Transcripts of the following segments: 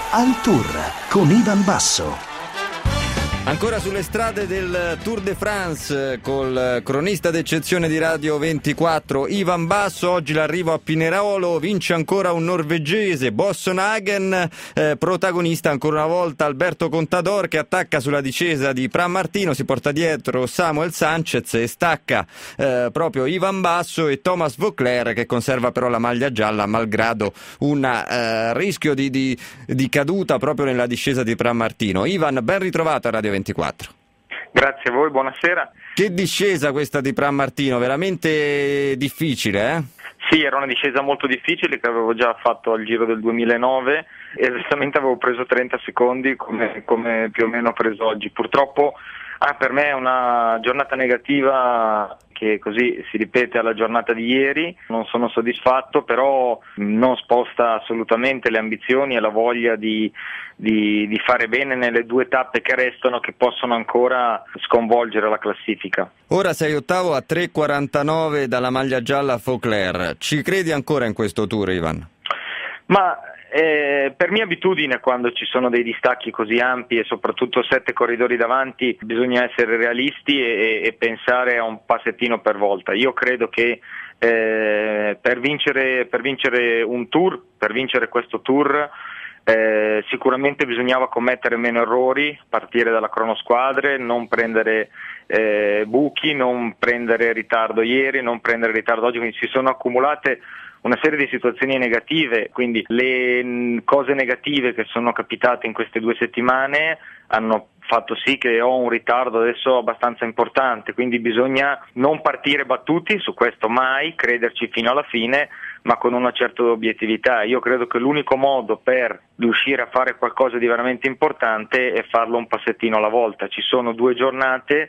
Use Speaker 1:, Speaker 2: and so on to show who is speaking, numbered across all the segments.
Speaker 1: Al Tour con Ivan Basso.
Speaker 2: Ancora sulle strade del Tour de France col cronista d'eccezione di Radio 24 Ivan Basso. Oggi l'arrivo a Pinerolo, vince ancora un norvegese, Boasson Hagen, protagonista ancora una volta Alberto Contador, che attacca sulla discesa di Pran Martino, si porta dietro Samuel Sanchez e stacca proprio Ivan Basso e Thomas Voeckler, che conserva però la maglia gialla malgrado un rischio di caduta proprio nella discesa di Pran Martino. Ivan, ben ritrovato a Radio 24.
Speaker 3: Grazie a voi, buonasera.
Speaker 2: Che discesa questa di Pran Martino, veramente difficile, eh?
Speaker 3: Sì, era una discesa molto difficile che avevo già fatto al Giro del 2009 e esattamente avevo preso 30 secondi come più o meno ho preso oggi. Purtroppo per me è una giornata negativa che così si ripete alla giornata di ieri. Non sono soddisfatto, però non sposta assolutamente le ambizioni e la voglia di fare bene nelle due tappe che restano, che possono ancora sconvolgere la classifica.
Speaker 2: Ora sei ottavo a 3,49 dalla maglia gialla Voeckler. Ci credi ancora in questo Tour, Ivan?
Speaker 3: Ma per mia abitudine, quando ci sono dei distacchi così ampi e soprattutto 7 corridori davanti, bisogna essere realisti e pensare a un passettino per volta. Io credo che per vincere un Tour, per vincere questo Tour, sicuramente bisognava commettere meno errori, partire dalla cronosquadre, non prendere buchi, non prendere ritardo ieri, non prendere ritardo oggi, quindi si sono accumulate una serie di situazioni negative, quindi le cose negative che sono capitate in queste 2 settimane hanno fatto sì che ho un ritardo adesso abbastanza importante, quindi bisogna non partire battuti, su questo mai, crederci fino alla fine, ma con una certa obiettività. Io credo che l'unico modo per riuscire a fare qualcosa di veramente importante è farlo un passettino alla volta. Ci sono 2 giornate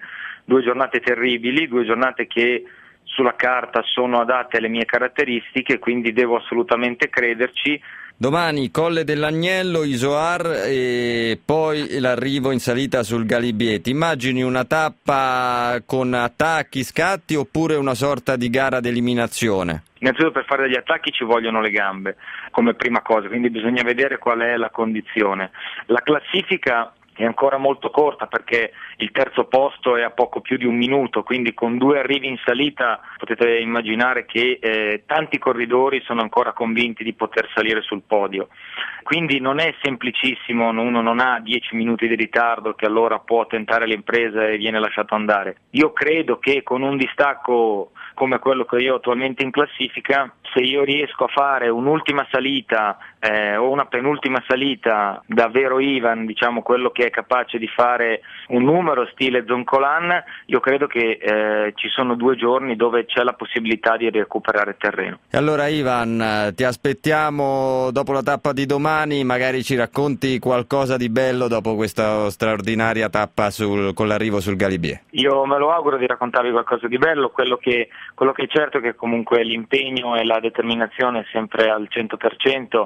Speaker 3: terribili, 2 giornate che sulla carta sono adatte alle mie caratteristiche, quindi devo assolutamente crederci.
Speaker 2: Domani Colle dell'Agnello, Isoar e poi l'arrivo in salita sul Galibier. Ti immagini una tappa con attacchi, scatti oppure una sorta di gara d'eliminazione?
Speaker 3: Innanzitutto per fare degli attacchi ci vogliono le gambe come prima cosa, quindi bisogna vedere qual è la condizione. La classifica è ancora molto corta perché il terzo posto è a poco più di 1 minuto, quindi con 2 arrivi in salita potete immaginare che tanti corridori sono ancora convinti di poter salire sul podio. Quindi non è semplicissimo, uno non ha 10 minuti di ritardo che allora può tentare l'impresa e viene lasciato andare. Io credo che con un distacco come quello che io ho attualmente in classifica, se io riesco a fare un'ultima salita o una penultima salita davvero Ivan, diciamo quello che è capace di fare un numero stile Zoncolan, io credo che ci sono 2 giorni dove c'è la possibilità di recuperare terreno.
Speaker 2: E allora Ivan, ti aspettiamo dopo la tappa di domani, magari ci racconti qualcosa di bello dopo questa straordinaria tappa con l'arrivo sul Galibier.
Speaker 3: Io me lo auguro di raccontarvi qualcosa di bello, quello che è certo è che comunque l'impegno e la determinazione è sempre al 100%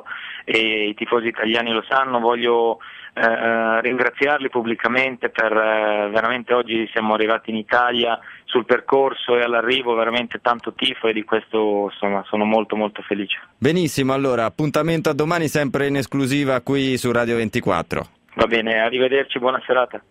Speaker 3: e i tifosi italiani lo sanno. Voglio ringraziarli pubblicamente per veramente oggi siamo arrivati in Italia sul percorso e all'arrivo veramente tanto tifo e di questo insomma sono molto molto felice.
Speaker 2: Benissimo, allora appuntamento a domani sempre in esclusiva qui su Radio 24.
Speaker 3: Va bene, arrivederci, buona serata.